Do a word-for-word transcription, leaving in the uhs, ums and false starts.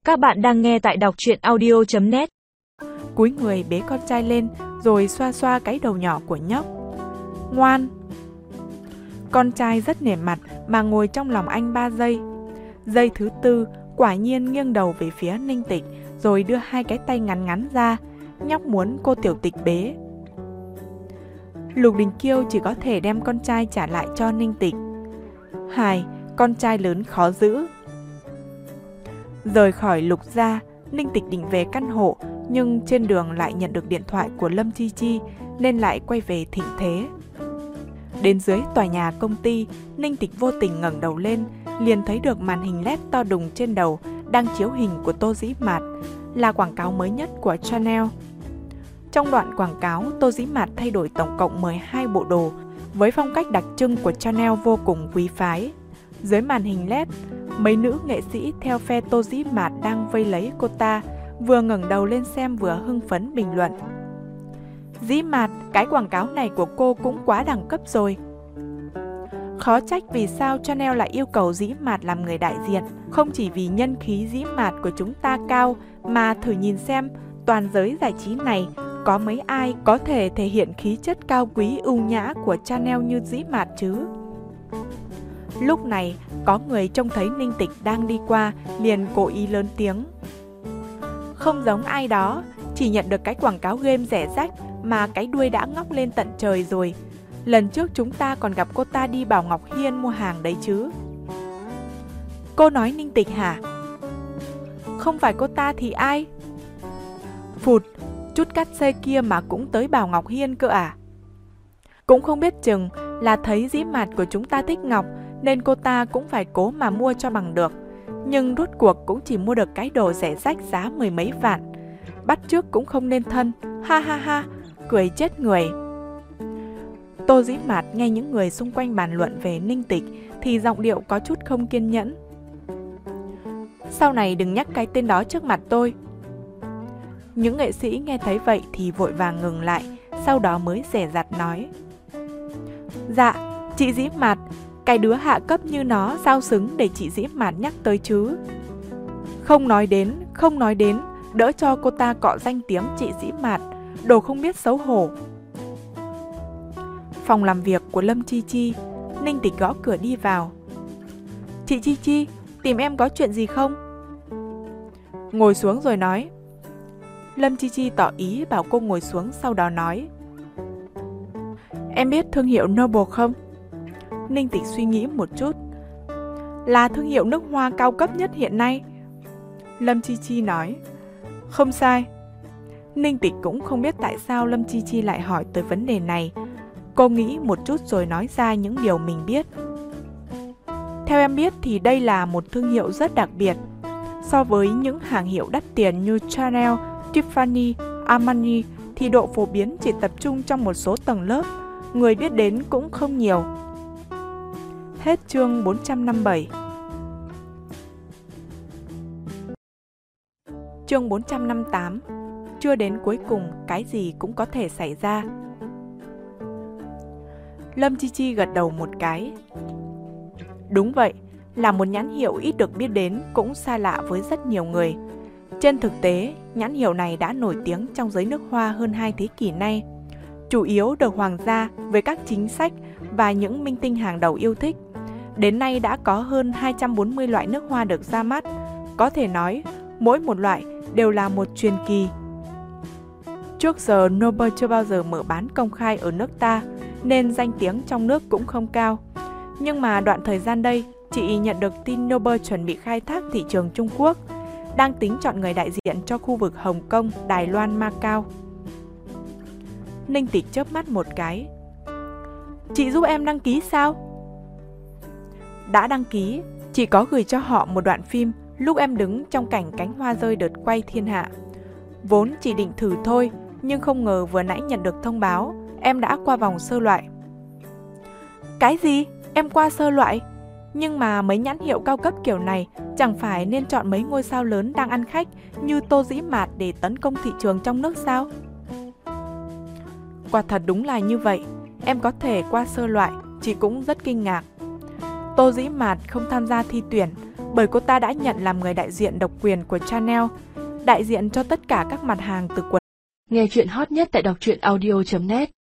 Các bạn đang nghe tại đọc truyện audio chấm net. Cúi người bế con trai lên rồi xoa xoa cái đầu nhỏ của nhóc. Ngoan. Con trai rất nể mặt mà ngồi trong lòng anh ba giây. Giây thứ tư, quả nhiên nghiêng đầu về phía Ninh Tịch rồi đưa hai cái tay ngắn ngắn ra. Nhóc muốn cô tiểu tịch bế. Lục Đình Kiêu chỉ có thể đem con trai trả lại cho Ninh Tịch. Hai, con trai lớn khó giữ. Rời khỏi Lục gia, Ninh Tịch định về căn hộ, nhưng trên đường lại nhận được điện thoại của Lâm Chi Chi nên lại quay về Thịnh Thế. Đến dưới tòa nhà công ty, Ninh Tịch vô tình ngẩng đầu lên, liền thấy được màn hình led to đùng trên đầu đang chiếu hình của Tô Dĩ Mạt, là quảng cáo mới nhất của Chanel. Trong đoạn quảng cáo, Tô Dĩ Mạt thay đổi tổng cộng mười hai bộ đồ với phong cách đặc trưng của Chanel vô cùng quý phái. Dưới màn hình led, mấy nữ nghệ sĩ theo phe Tô Dĩ Mạt đang vây lấy cô ta, vừa ngẩng đầu lên xem vừa hưng phấn bình luận. Dĩ Mạt, cái quảng cáo này của cô cũng quá đẳng cấp rồi. Khó trách vì sao Chanel lại yêu cầu Dĩ Mạt làm người đại diện, không chỉ vì nhân khí Dĩ Mạt của chúng ta cao, mà thử nhìn xem toàn giới giải trí này có mấy ai có thể thể hiện khí chất cao quý ưu nhã của Chanel như Dĩ Mạt chứ. Lúc này, có người trông thấy Ninh Tịch đang đi qua, liền cố ý lớn tiếng. Không giống ai đó, chỉ nhận được cái quảng cáo game rẻ rách mà cái đuôi đã ngóc lên tận trời rồi. Lần trước chúng ta còn gặp cô ta đi Bảo Ngọc Hiên mua hàng đấy chứ. Cô nói Ninh Tịch hả? Không phải cô ta thì ai? Phụt, chút cắt xê kia mà cũng tới Bảo Ngọc Hiên cơ à? Cũng không biết chừng là thấy Dĩ Mạt của chúng ta thích ngọc nên cô ta cũng phải cố mà mua cho bằng được. Nhưng rốt cuộc cũng chỉ mua được cái đồ rẻ rách giá mười mấy vạn. Bắt chước cũng không nên thân, ha ha ha, cười chết người. Tô Dĩ Mạt nghe những người xung quanh bàn luận về Ninh Tịch thì giọng điệu có chút không kiên nhẫn. Sau này đừng nhắc cái tên đó trước mặt tôi. Những nghệ sĩ nghe thấy vậy thì vội vàng ngừng lại, sau đó mới dè dặt nói. Dạ, chị Dĩ Mạt, cái đứa hạ cấp như nó sao xứng để chị Dĩ Mạt nhắc tới chứ. Không nói đến, không nói đến, đỡ cho cô ta cọ danh tiếng chị Dĩ Mạt, đồ không biết xấu hổ. Phòng làm việc của Lâm Chi Chi, Ninh Tịch gõ cửa đi vào. Chị Chi Chi, tìm em có chuyện gì không? Ngồi xuống rồi nói. Lâm Chi Chi tỏ ý bảo cô ngồi xuống, sau đó nói. Em biết thương hiệu Noble không? Ninh Tịch suy nghĩ một chút. Là thương hiệu nước hoa cao cấp nhất hiện nay. Lâm Chi Chi nói. Không sai. Ninh Tịch cũng không biết tại sao Lâm Chi Chi lại hỏi tới vấn đề này. Cô nghĩ một chút rồi nói ra những điều mình biết. Theo em biết thì đây là một thương hiệu rất đặc biệt. So với những hàng hiệu đắt tiền như Chanel, Tiffany, Armani thì độ phổ biến chỉ tập trung trong một số tầng lớp, người biết đến cũng không nhiều. Hết chương bốn trăm năm mươi bảy. Chương bốn trăm năm mươi tám. Chưa đến cuối cùng, cái gì cũng có thể xảy ra. Lâm Chi Chi gật đầu một cái. Đúng vậy, là một nhãn hiệu ít được biết đến, cũng xa lạ với rất nhiều người. Trên thực tế, nhãn hiệu này đã nổi tiếng trong giới nước hoa hơn hai thế kỷ nay, chủ yếu được hoàng gia với các chính sách và những minh tinh hàng đầu yêu thích. Đến nay đã có hơn hai trăm bốn mươi loại nước hoa được ra mắt, có thể nói mỗi một loại đều là một truyền kỳ. Trước giờ Noble chưa bao giờ mở bán công khai ở nước ta, nên danh tiếng trong nước cũng không cao. Nhưng mà đoạn thời gian đây, chị nhận được tin Noble chuẩn bị khai thác thị trường Trung Quốc, đang tính chọn người đại diện cho khu vực Hồng Kông, Đài Loan, Macau. Ninh Tịch chớp mắt một cái. Chị giúp em đăng ký sao? Đã đăng ký, chỉ có gửi cho họ một đoạn phim lúc em đứng trong cảnh cánh hoa rơi đợt quay thiên hạ. Vốn chỉ định thử thôi, nhưng không ngờ vừa nãy nhận được thông báo, em đã qua vòng sơ loại. Cái gì? Em qua sơ loại? Nhưng mà mấy nhãn hiệu cao cấp kiểu này chẳng phải nên chọn mấy ngôi sao lớn đang ăn khách như Tô Dĩ Mạt để tấn công thị trường trong nước sao? Quả thật đúng là như vậy, em có thể qua sơ loại, chị cũng rất kinh ngạc. Tô Dĩ Mạt không tham gia thi tuyển, bởi cô ta đã nhận làm người đại diện độc quyền của Chanel, đại diện cho tất cả các mặt hàng từ quần. Nghe chuyện hot nhất tại đọc truyện audio chấm net.